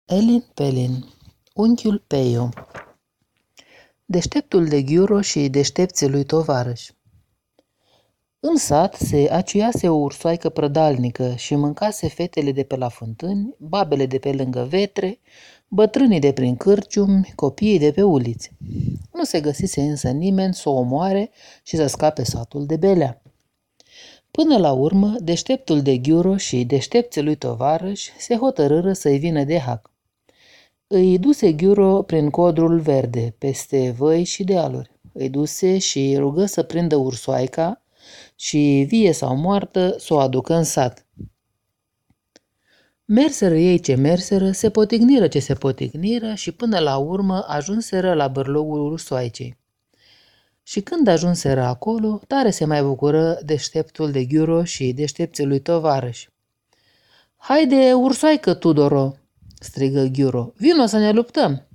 Elin Pelin, unchiul Peio. Deșteptul de Ghiuro și deștepții lui tovarăși. În sat se aciuiase o ursoaică prădalnică și mâncase fetele de pe la fântâni, babele de pe lângă vetre, bătrânii de prin cârciumi, copiii de pe uliți. Nu se găsise însă nimeni să o omoare și să scape satul de belea. Până la urmă, deșteptul de Ghiuro și deștepții lui tovarăși se hotărâră să-i vină de hac. Îi duse Ghiuro prin codrul verde, peste văi și dealuri. Îi duse și rugă să prindă ursoaica și, vie sau moartă, să o aducă în sat. Merseră ei ce merseră, se potigniră ce se potigniră și până la urmă ajunseră la bărlogul ursoaicei. Și când ajunseră acolo, tare se mai bucură deșteptul de Ghiuro și deștepții lui tovarăși. "Haide, ursoaică, Tudoro!" strigă Ghiuro. "Vino să ne luptăm!"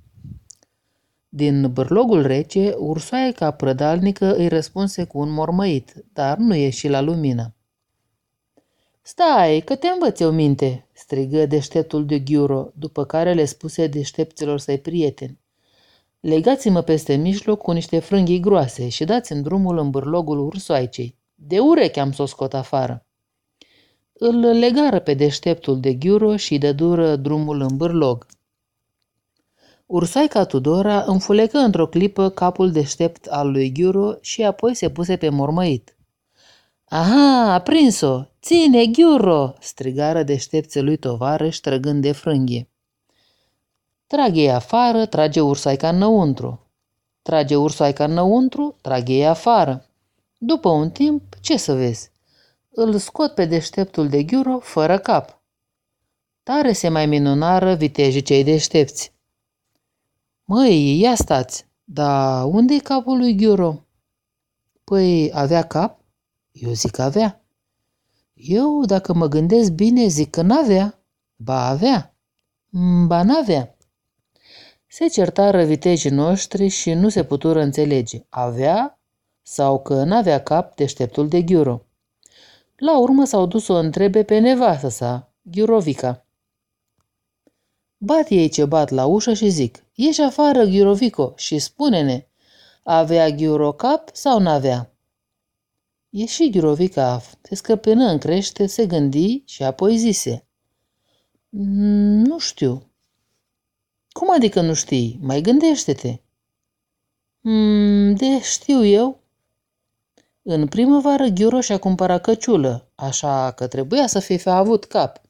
Din bârlogul rece, ursoaica prădalnică îi răspunse cu un mormăit, dar nu ieși la lumină. "Stai, că te învăț eu minte!" strigă deșteptul de Ghiuro, după care le spuse deștepților săi prieteni. "Legați-mă peste mijloc cu niște frânghii groase și dați-mi drumul în bârlogul ursoaicei. De ureche am să o scot afară." Îl legară pe deșteptul de Ghiuro și dădură drumul în bârlog. Ursoaica Tudora înfulecă într-o clipă capul deștept al lui Ghiuro și apoi se puse pe mormăit. "Aha, a prins-o! Ține, Ghiuro!" strigară deștepții lui tovarăși trăgând de frânghie. "Trage ei afară, trage ursoaica înăuntru. Trage ursoaica înăuntru, trage ei afară. După un timp, ce să vezi? Îl scot pe deșteptul de Ghiuro fără cap." Tare se mai minunară vitejii cei deștepți. "Măi, ia stați, dar unde-i capul lui Ghiuro?" "Păi, avea cap?" "Eu zic avea." "Eu, dacă mă gândesc bine, zic că n-avea." "Ba avea." "Ba n-avea." Se certară vitejii noștri și nu se putură înțelege, avea sau că n-avea cap deșteptul de Ghiuro. La urmă s-au dus să o întrebe pe nevastă sa, Ghiurovica. Bat ei ce bat la ușă și zic: "Ieși afară, Ghiurovico, și spune-ne, avea Ghiuro cap sau n-avea?" Ieși Ghiurovica, se scăpână în crește, se gândi și apoi zise: "Nu știu." "Cum adică nu știi? Mai gândește-te." De știu eu." În primăvară Ghiuro și-a cumpărat căciulă, așa că trebuia să fi avut cap.